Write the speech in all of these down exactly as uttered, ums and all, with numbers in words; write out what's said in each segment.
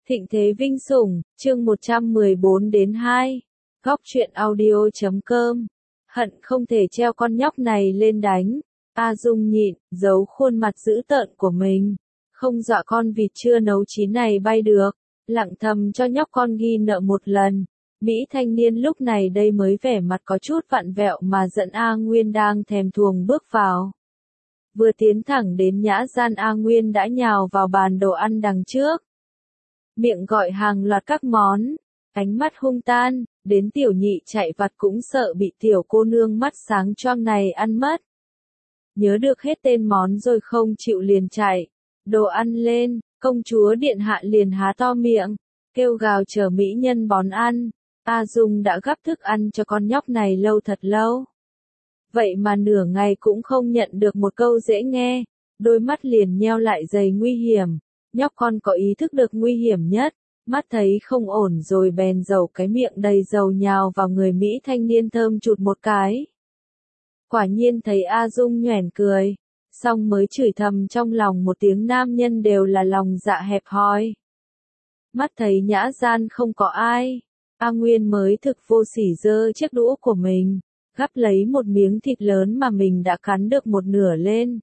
Thịnh thế vinh sủng, chương một trăm mười bốn đến hai. Góc truyện audio chấm com. Hận không thể treo con nhóc này lên đánh. A Dung nhịn, giấu khuôn mặt dữ tợn của mình. Không dọa con vịt chưa nấu chín này bay được. Lặng thầm cho nhóc con ghi nợ một lần. Mỹ thanh niên lúc này đây mới vẻ mặt có chút vặn vẹo mà dẫn A Nguyên đang thèm thuồng bước vào. Vừa tiến thẳng đến nhã gian, A Nguyên đã nhào vào bàn đồ ăn đằng trước. Miệng gọi hàng loạt các món, ánh mắt hung tan, đến tiểu nhị chạy vặt cũng sợ bị tiểu cô nương mắt sáng choang này ăn mất. Nhớ được hết tên món rồi không chịu liền chạy, đồ ăn lên, công chúa điện hạ liền há to miệng, kêu gào chờ mỹ nhân bón ăn. A Dung đã gắp thức ăn cho con nhóc này lâu thật lâu. Vậy mà nửa ngày cũng không nhận được một câu dễ nghe, đôi mắt liền nheo lại đầy nguy hiểm. Nhóc con có ý thức được nguy hiểm nhất, mắt thấy không ổn rồi bèn dầu cái miệng đầy dầu nhào vào người Mỹ thanh niên thơm chụt một cái. Quả nhiên thấy A Dung nhoẻn cười, xong mới chửi thầm trong lòng một tiếng nam nhân đều là lòng dạ hẹp hòi. Mắt thấy nhã gian không có ai, A Nguyên mới thực vô sỉ giơ chiếc đũa của mình, gắp lấy một miếng thịt lớn mà mình đã cắn được một nửa lên.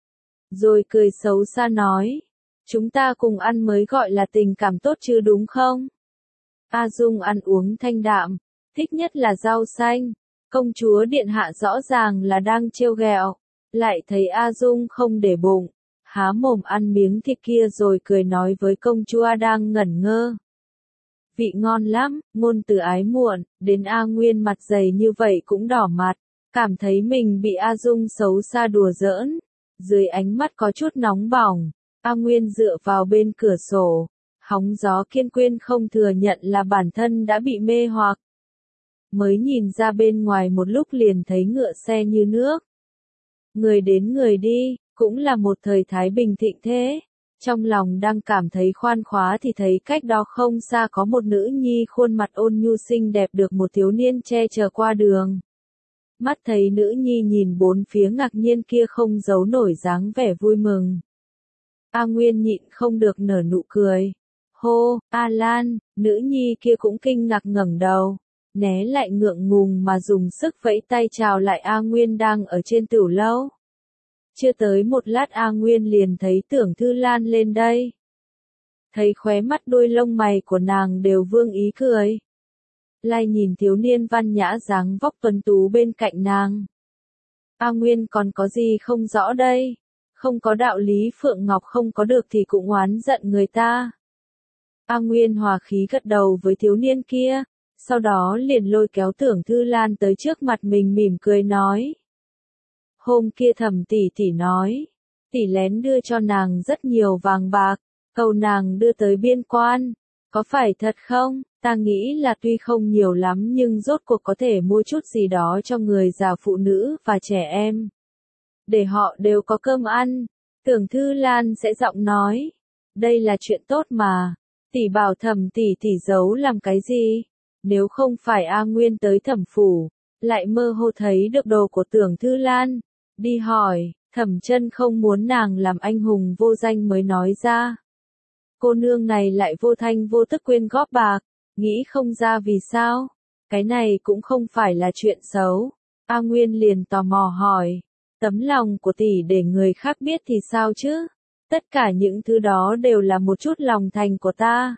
Rồi cười xấu xa nói. Chúng ta cùng ăn mới gọi là tình cảm tốt chứ đúng không? A Dung ăn uống thanh đạm, thích nhất là rau xanh. Công chúa điện hạ rõ ràng là đang trêu ghẹo, lại thấy A Dung không để bụng, há mồm ăn miếng thịt kia rồi cười nói với công chúa đang ngẩn ngơ. Vị ngon lắm, ngôn từ ái muộn, đến A Nguyên mặt dày như vậy cũng đỏ mặt, cảm thấy mình bị A Dung xấu xa đùa giỡn, dưới ánh mắt có chút nóng bỏng. A Nguyên dựa vào bên cửa sổ, hóng gió kiên quyết không thừa nhận là bản thân đã bị mê hoặc. Mới nhìn ra bên ngoài một lúc liền thấy ngựa xe như nước. Người đến người đi, cũng là một thời thái bình thịnh thế. Trong lòng đang cảm thấy khoan khoái thì thấy cách đó không xa có một nữ nhi khuôn mặt ôn nhu xinh đẹp được một thiếu niên che chở qua đường. Mắt thấy nữ nhi nhìn bốn phía ngạc nhiên kia không giấu nổi dáng vẻ vui mừng. A Nguyên nhịn không được nở nụ cười. Hô, A Lan, nữ nhi kia cũng kinh ngạc ngẩng đầu, né lại ngượng ngùng mà dùng sức vẫy tay chào lại A Nguyên đang ở trên tửu lâu. Chưa tới một lát A Nguyên liền thấy Tưởng Thư Lan lên đây. Thấy khóe mắt đôi lông mày của nàng đều vương ý cười. Lai nhìn thiếu niên văn nhã dáng vóc tuấn tú bên cạnh nàng. A Nguyên còn có gì không rõ đây? Không có đạo lý Phượng Ngọc không có được thì cũng oán giận người ta. A Nguyên hòa khí gật đầu với thiếu niên kia, sau đó liền lôi kéo Tưởng Thư Lan tới trước mặt mình mỉm cười nói. Hôm kia Thẩm tỷ tỷ nói, tỷ lén đưa cho nàng rất nhiều vàng bạc, cầu nàng đưa tới biên quan, có phải thật không? Ta nghĩ là tuy không nhiều lắm nhưng rốt cuộc có thể mua chút gì đó cho người già phụ nữ và trẻ em. Để họ đều có cơm ăn. Tưởng Thư Lan sẽ giọng nói. Đây là chuyện tốt mà. Tỷ bảo Thẩm tỷ tỷ giấu làm cái gì? Nếu không phải A Nguyên tới Thẩm phủ, lại mơ hồ thấy được đồ của Tưởng Thư Lan. Đi hỏi, Thẩm chân không muốn nàng làm anh hùng vô danh mới nói ra. Cô nương này lại vô thanh vô tức quyên góp bạc, nghĩ không ra vì sao. Cái này cũng không phải là chuyện xấu. A Nguyên liền tò mò hỏi. Tấm lòng của tỷ để người khác biết thì sao chứ? Tất cả những thứ đó đều là một chút lòng thành của ta.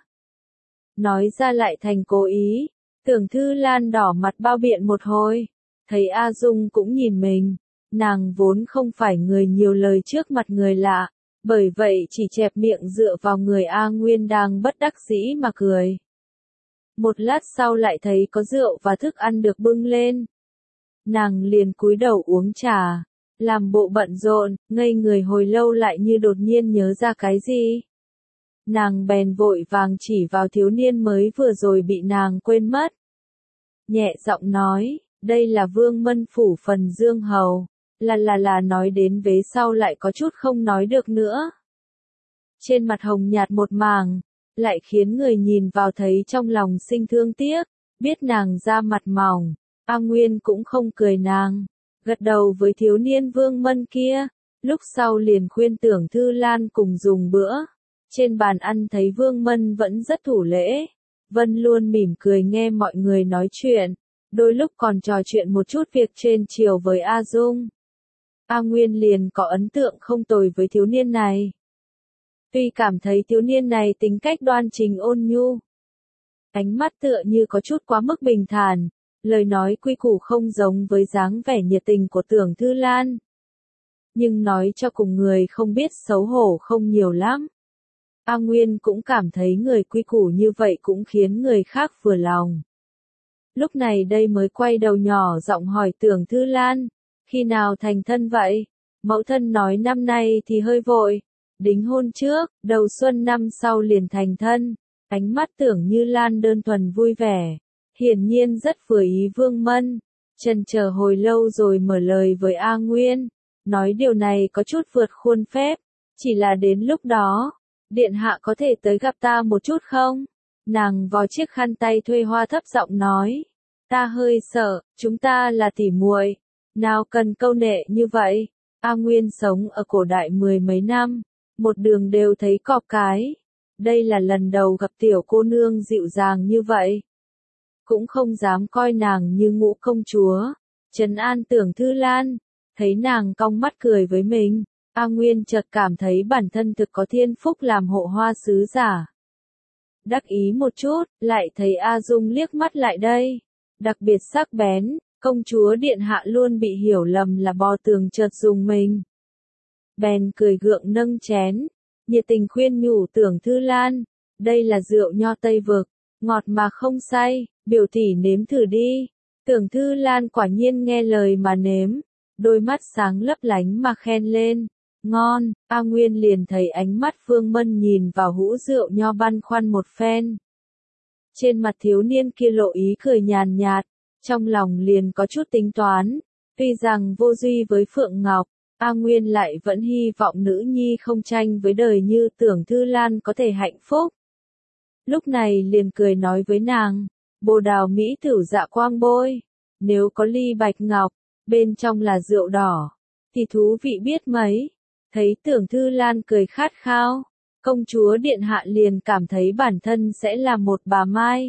Nói ra lại thành cố ý. Tưởng Thư Lan đỏ mặt bao biện một hồi. Thấy A Dung cũng nhìn mình. Nàng vốn không phải người nhiều lời trước mặt người lạ. Bởi vậy chỉ chẹp miệng dựa vào người A Nguyên đang bất đắc dĩ mà cười. Một lát sau lại thấy có rượu và thức ăn được bưng lên. Nàng liền cúi đầu uống trà. Làm bộ bận rộn, ngây người hồi lâu lại như đột nhiên nhớ ra cái gì. Nàng bèn vội vàng chỉ vào thiếu niên mới vừa rồi bị nàng quên mất. Nhẹ giọng nói, đây là Vương Mân Phủ Phần Dương Hầu, là là là nói đến vế sau lại có chút không nói được nữa. Trên mặt hồng nhạt một màng, lại khiến người nhìn vào thấy trong lòng sinh thương tiếc, biết nàng da mặt mỏng, A Nguyên cũng không cười nàng. Gật đầu với thiếu niên Vương Mân kia, lúc sau liền khuyên Tưởng Thư Lan cùng dùng bữa. Trên bàn ăn thấy Vương Mân vẫn rất thủ lễ. Vân luôn mỉm cười nghe mọi người nói chuyện, đôi lúc còn trò chuyện một chút việc trên chiều với A Dung. A Nguyên liền có ấn tượng không tồi với thiếu niên này. Tuy cảm thấy thiếu niên này tính cách đoan chính ôn nhu, ánh mắt tựa như có chút quá mức bình thản, lời nói quy củ không giống với dáng vẻ nhiệt tình của Tưởng Thư Lan. Nhưng nói cho cùng người không biết xấu hổ không nhiều lắm. A Nguyên cũng cảm thấy người quy củ như vậy cũng khiến người khác vừa lòng. Lúc này đây mới quay đầu nhỏ giọng hỏi Tưởng Thư Lan, khi nào thành thân vậy? Mẫu thân nói năm nay thì hơi vội, đính hôn trước, đầu xuân năm sau liền thành thân. Ánh mắt Tưởng Như Lan đơn thuần vui vẻ, hiển nhiên rất vừa ý Vương Mân. Chần chờ hồi lâu rồi mở lời với A Nguyên, nói điều này có chút vượt khuôn phép, chỉ là đến lúc đó, điện hạ có thể tới gặp ta một chút không? Nàng vò chiếc khăn tay thuê hoa thấp giọng nói, ta hơi sợ, chúng ta là tỉ muội, nào cần câu nệ như vậy. A Nguyên sống ở cổ đại mười mấy năm, một đường đều thấy cọp cái. Đây là lần đầu gặp tiểu cô nương dịu dàng như vậy. Cũng không dám coi nàng như ngũ công chúa. Trấn an Tưởng Thư Lan, thấy nàng cong mắt cười với mình, A Nguyên chợt cảm thấy bản thân thực có thiên phúc làm hộ hoa sứ giả. Đắc ý một chút, lại thấy A Dung liếc mắt lại đây, đặc biệt sắc bén, công chúa điện hạ luôn bị hiểu lầm là bò tường chợt dùng mình. Bèn cười gượng nâng chén, nhiệt tình khuyên nhủ Tưởng Thư Lan, đây là rượu nho Tây Vực, ngọt mà không say, biểu tỷ nếm thử đi. Tưởng Thư Lan quả nhiên nghe lời mà nếm, đôi mắt sáng lấp lánh mà khen lên, ngon. A Nguyên liền thấy ánh mắt Vương Mân nhìn vào hũ rượu nho băn khoăn một phen. Trên mặt thiếu niên kia lộ ý cười nhàn nhạt, trong lòng liền có chút tính toán, tuy rằng vô duy với Phượng Ngọc, A Nguyên lại vẫn hy vọng nữ nhi không tranh với đời như Tưởng Thư Lan có thể hạnh phúc. Lúc này liền cười nói với nàng, bồ đào mỹ thử dạ quang bôi, nếu có ly bạch ngọc, bên trong là rượu đỏ, thì thú vị biết mấy. Thấy Tưởng Thư Lan cười khát khao, công chúa điện hạ liền cảm thấy bản thân sẽ là một bà Mai.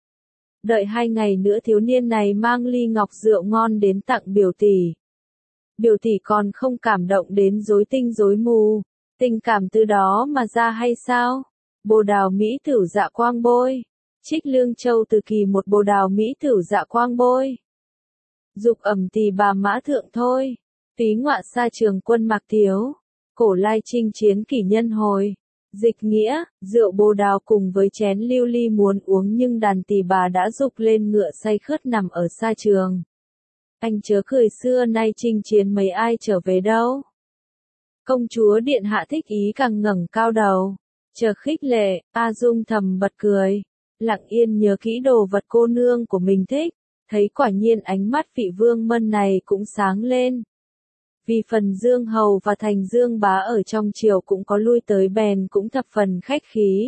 Đợi hai ngày nữa thiếu niên này mang ly ngọc rượu ngon đến tặng biểu tỷ. Biểu tỷ còn không cảm động đến rối tinh rối mù, tình cảm từ đó mà ra hay sao? Bồ đào mỹ thử dạ quang bôi, Trích Lương Châu từ kỳ một bồ đào mỹ thử dạ quang bôi. Dục ẩm tỳ bà mã thượng thôi, túy ngọa xa trường quân mạc thiếu, cổ lai chinh chiến kỷ nhân hồi. Dịch nghĩa, rượu bồ đào cùng với chén lưu ly muốn uống nhưng đàn tỳ bà đã dục lên ngựa say khướt nằm ở xa trường. Anh chớ cười xưa nay chinh chiến mấy ai trở về đâu. Công chúa điện hạ thích ý càng ngẩng cao đầu, chờ khích lệ. A Dung thầm bật cười, lặng yên nhớ kỹ đồ vật cô nương của mình thích, thấy quả nhiên ánh mắt vị Vương Mân này cũng sáng lên. Vì phần Dương Hầu và Thành Dương Bá ở trong triều cũng có lui tới bèn cũng thập phần khách khí.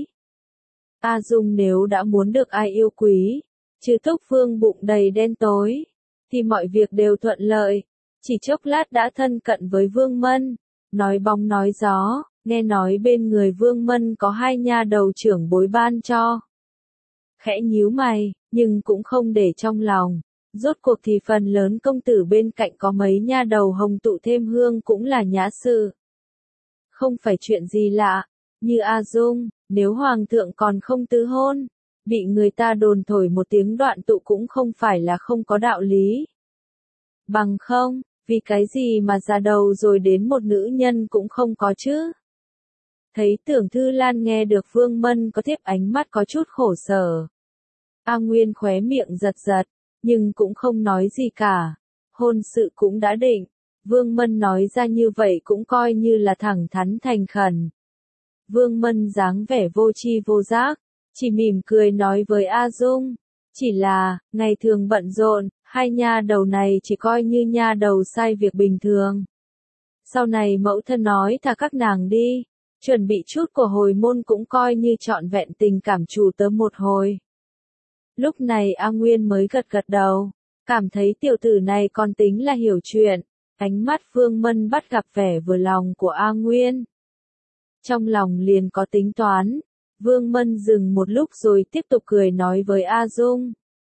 A Dung nếu đã muốn được ai yêu quý, trừ Thúc Vương bụng đầy đen tối, thì mọi việc đều thuận lợi. Chỉ chốc lát đã thân cận với Vương Mân, nói bóng nói gió, nghe nói bên người Vương Mân có hai nha đầu trưởng bối ban cho. Khẽ nhíu mày, nhưng cũng không để trong lòng. Rốt cuộc thì phần lớn công tử bên cạnh có mấy nha đầu hồng tụ thêm hương cũng là nhã sự. Không phải chuyện gì lạ, như A Dung, nếu hoàng thượng còn không tứ hôn, bị người ta đồn thổi một tiếng đoạn tụ cũng không phải là không có đạo lý. Bằng không, vì cái gì mà già đầu rồi đến một nữ nhân cũng không có chứ. Thấy Tưởng Thư Lan nghe được Vương Mân có thiếp ánh mắt có chút khổ sở. A Nguyên khóe miệng giật giật, nhưng cũng không nói gì cả. Hôn sự cũng đã định, Vương Mân nói ra như vậy cũng coi như là thẳng thắn thành khẩn. Vương Mân dáng vẻ vô tri vô giác, chỉ mỉm cười nói với A Dung, chỉ là, ngày thường bận rộn, hai nha đầu này chỉ coi như nha đầu sai việc bình thường. Sau này mẫu thân nói thả các nàng đi, chuẩn bị chút của hồi môn cũng coi như trọn vẹn tình cảm chủ tớ một hồi. Lúc này A Nguyên mới gật gật đầu, cảm thấy tiểu tử này còn tính là hiểu chuyện. Ánh mắt Vương Mân bắt gặp vẻ vừa lòng của A Nguyên. trong lòng liền có tính toán. Vương Mân dừng một lúc rồi tiếp tục cười nói với A Dung.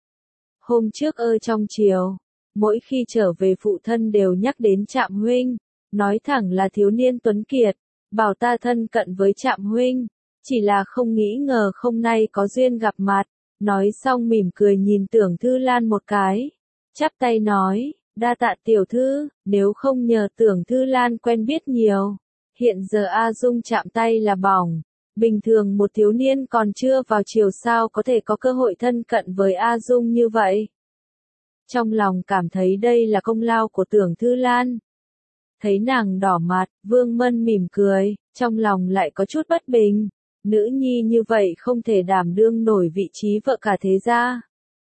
Hôm trước ơ trong chiều, mỗi khi trở về phụ thân đều nhắc đến Trạm huynh, nói thẳng là thiếu niên tuấn kiệt, bảo ta thân cận với Trạm huynh, chỉ là không nghĩ ngờ hôm nay có duyên gặp mặt. Nói xong mỉm cười nhìn Tưởng Thư Lan một cái, chắp tay nói, đa tạ tiểu thư, nếu không nhờ Tưởng Thư Lan quen biết nhiều, hiện giờ A Dung chạm tay là bỏng, bình thường một thiếu niên còn chưa vào chiều sao có thể có cơ hội thân cận với A Dung như vậy. Trong lòng cảm thấy đây là công lao của Tưởng Thư Lan. Thấy nàng đỏ mặt, Vương Mân mỉm cười, trong lòng lại có chút bất bình. Nữ nhi như vậy không thể đảm đương nổi vị trí vợ cả thế gia.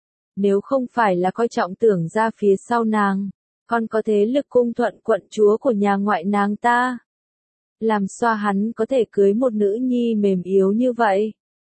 Nếu không phải là coi trọng Tưởng gia phía sau nàng, còn có thế lực cung thuận quận chúa của nhà ngoại nàng ta. Làm sao hắn có thể cưới một nữ nhi mềm yếu như vậy?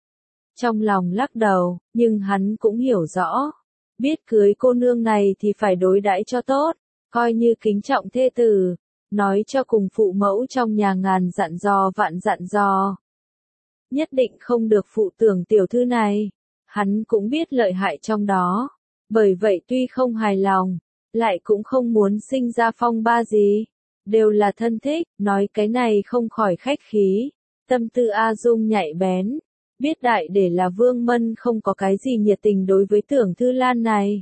Trong lòng lắc đầu, nhưng hắn cũng hiểu rõ. Biết cưới cô nương này thì phải đối đãi cho tốt, coi như kính trọng thê tử, nói cho cùng phụ mẫu trong nhà ngàn dặn dò vạn dặn dò. Nhất định không được phụ Tưởng tiểu thư này, hắn cũng biết lợi hại trong đó, bởi vậy tuy không hài lòng, lại cũng không muốn sinh ra phong ba gì, đều là thân thích, nói cái này không khỏi khách khí, tâm tư A Dung nhạy bén, biết đại để là Vương Mân không có cái gì nhiệt tình đối với Tưởng Thư Lan này.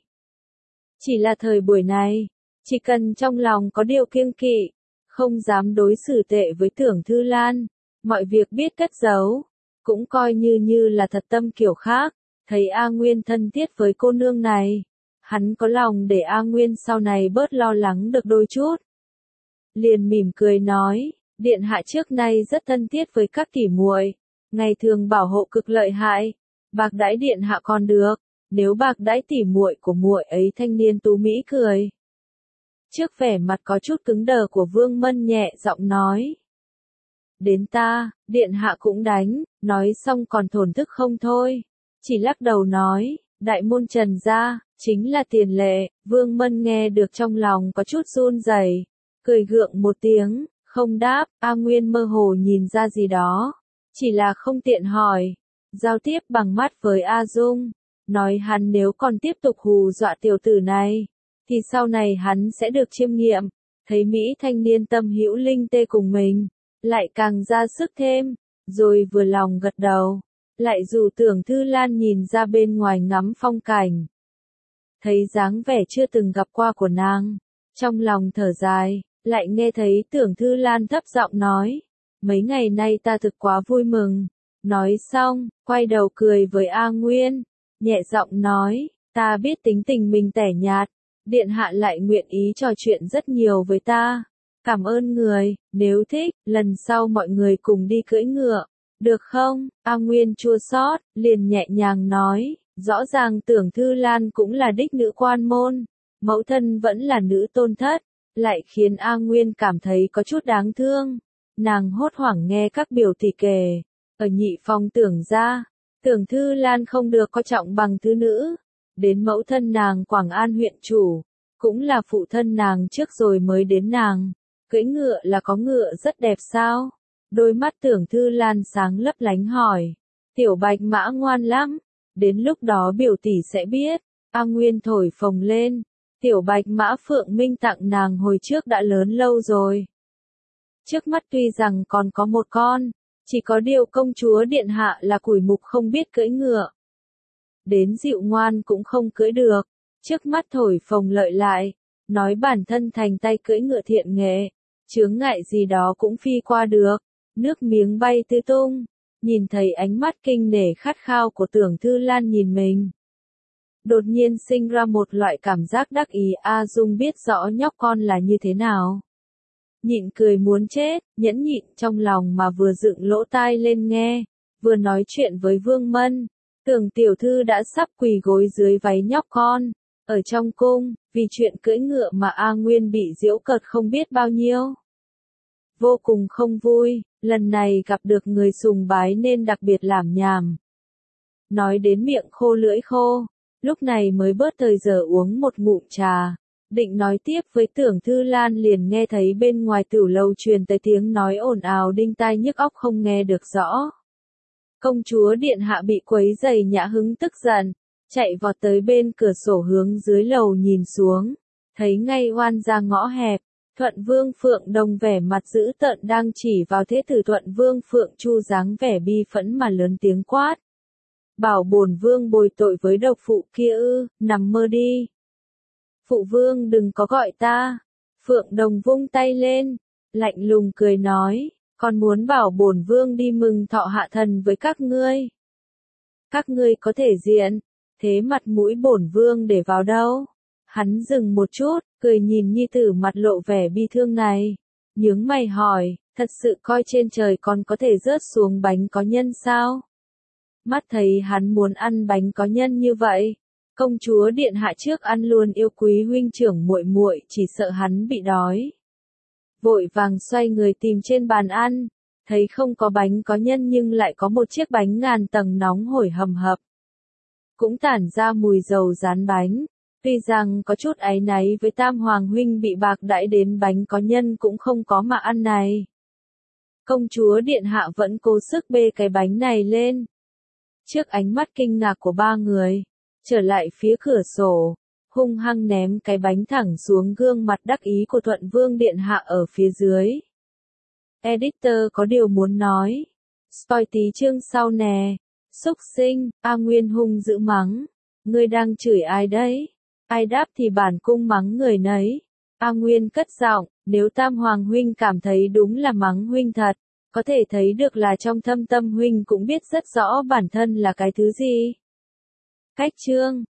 Chỉ là thời buổi này, chỉ cần trong lòng có điều kiêng kỵ, không dám đối xử tệ với Tưởng Thư Lan, mọi việc biết cất giấu, cũng coi như như là thật tâm kiểu khác, thấy A Nguyên thân thiết với cô nương này, hắn có lòng để A Nguyên sau này bớt lo lắng được đôi chút. Liền mỉm cười nói, điện hạ trước nay rất thân thiết với các tỷ muội, ngày thường bảo hộ cực lợi hại, bạc đãi điện hạ còn được, nếu bạc đãi tỷ muội của muội ấy thanh niên tú mỹ cười. Trước vẻ mặt có chút cứng đờ của Vương Mân nhẹ giọng nói. Đến ta, điện hạ cũng đánh, nói xong còn thổn thức không thôi. Chỉ lắc đầu nói, đại môn Trần gia, chính là tiền lệ, Vương Mân nghe được trong lòng có chút run rẩy, cười gượng một tiếng, không đáp, A Nguyên mơ hồ nhìn ra gì đó, chỉ là không tiện hỏi, giao tiếp bằng mắt với A Dung, nói hắn nếu còn tiếp tục hù dọa tiểu tử này, thì sau này hắn sẽ được chiêm nghiệm, thấy Mỹ thanh niên tâm hữu linh tê cùng mình, lại càng ra sức thêm, rồi vừa lòng gật đầu, lại dù Tưởng Thư Lan nhìn ra bên ngoài ngắm phong cảnh. Thấy dáng vẻ chưa từng gặp qua của nàng, trong lòng thở dài, lại nghe thấy Tưởng Thư Lan thấp giọng nói, mấy ngày nay ta thực quá vui mừng. Nói xong, quay đầu cười với A Nguyên, nhẹ giọng nói, ta biết tính tình mình tẻ nhạt, điện hạ lại nguyện ý trò chuyện rất nhiều với ta. Cảm ơn người, nếu thích, lần sau mọi người cùng đi cưỡi ngựa, được không? A Nguyên chua xót, liền nhẹ nhàng nói, rõ ràng Tưởng Thư Lan cũng là đích nữ quan môn, mẫu thân vẫn là nữ tôn thất, lại khiến A Nguyên cảm thấy có chút đáng thương. Nàng hốt hoảng nghe các biểu tỷ kể, ở nhị phòng Tưởng gia, Tưởng Thư Lan không được coi trọng bằng thứ nữ, đến mẫu thân nàng Quảng An huyện chủ, cũng là phụ thân nàng trước rồi mới đến nàng. Cưỡi ngựa là có ngựa rất đẹp sao? Đôi mắt Tưởng Thư Lan sáng lấp lánh hỏi. Tiểu bạch mã ngoan lắm. Đến lúc đó biểu tỷ sẽ biết. A Nguyên thổi phồng lên. Tiểu bạch mã Phượng Minh tặng nàng hồi trước đã lớn lâu rồi. Trước mắt tuy rằng còn có một con, chỉ có điều công chúa điện hạ là củi mục không biết cưỡi ngựa. Đến dịu ngoan cũng không cưỡi được. Trước mắt thổi phồng lợi lại, nói bản thân thành tay cưỡi ngựa thiện nghệ. Chướng ngại gì đó cũng phi qua được, nước miếng bay tứ tung, nhìn thấy ánh mắt kinh nể khát khao của Tưởng Thư Lan nhìn mình. Đột nhiên sinh ra một loại cảm giác đắc ý. A Dung biết rõ nhóc con là như thế nào. Nhịn cười muốn chết, nhẫn nhịn trong lòng mà vừa dựng lỗ tai lên nghe, vừa nói chuyện với Vương Mân. Tưởng tiểu thư đã sắp quỳ gối dưới váy nhóc con, ở trong cung, vì chuyện cưỡi ngựa mà A Nguyên bị giễu cợt không biết bao nhiêu. Vô cùng không vui, lần này gặp được người sùng bái nên đặc biệt làm nhảm. Nói đến miệng khô lưỡi khô, lúc này mới bớt thời giờ uống một ngụm trà, Định nói tiếp với Tưởng Thư Lan liền nghe thấy bên ngoài tửu lầu truyền tới tiếng nói ồn ào đinh tai nhức óc không nghe được rõ. Công chúa điện hạ bị quấy rầy Nhã Hứng tức giận, chạy vọt tới bên cửa sổ hướng dưới lầu nhìn xuống, thấy ngay oan ra ngõ hẹp, Thuận Vương Phượng Đồng vẻ mặt dữ tợn đang chỉ vào thế tử Thuận Vương Phượng Chu dáng vẻ bi phẫn mà lớn tiếng quát. Bảo bổn vương bồi tội với độc phụ kia ư, nằm mơ đi. Phụ vương đừng có gọi ta. Phượng Đồng vung tay lên, lạnh lùng cười nói, còn muốn bảo bổn vương đi mừng thọ hạ thần với các ngươi. Các ngươi có thể diện, thế mặt mũi bổn vương để vào đâu? Hắn dừng một chút, cười nhìn nhi tử mặt lộ vẻ bi thương này, nhướng mày hỏi, thật sự coi trên trời còn có thể rớt xuống bánh có nhân sao? Mắt thấy hắn muốn ăn bánh có nhân như vậy, công chúa điện hạ trước ăn luôn yêu quý huynh trưởng muội muội, chỉ sợ hắn bị đói. Vội vàng xoay người tìm trên bàn ăn, thấy không có bánh có nhân nhưng lại có một chiếc bánh ngàn tầng nóng hổi hầm hập. Cũng tản ra mùi dầu rán bánh, tuy rằng có chút áy náy với Tam Hoàng huynh bị bạc đãi đến bánh có nhân cũng không có mà ăn này. Công chúa điện hạ vẫn cố sức bê cái bánh này lên. Trước ánh mắt kinh ngạc của ba người, trở lại phía cửa sổ, hung hăng ném cái bánh thẳng xuống gương mặt đắc ý của Thuận Vương điện hạ ở phía dưới. Editor có điều muốn nói. Spoil tí chương sau nè. Xúc sinh, A Nguyên hung dữ mắng. Ngươi đang chửi ai đấy? Ai đáp thì bản cung mắng người nấy. A Nguyên cất giọng, nếu Tam Hoàng huynh cảm thấy đúng là mắng huynh thật, có thể thấy được là trong thâm tâm huynh cũng biết rất rõ bản thân là cái thứ gì. Cách chương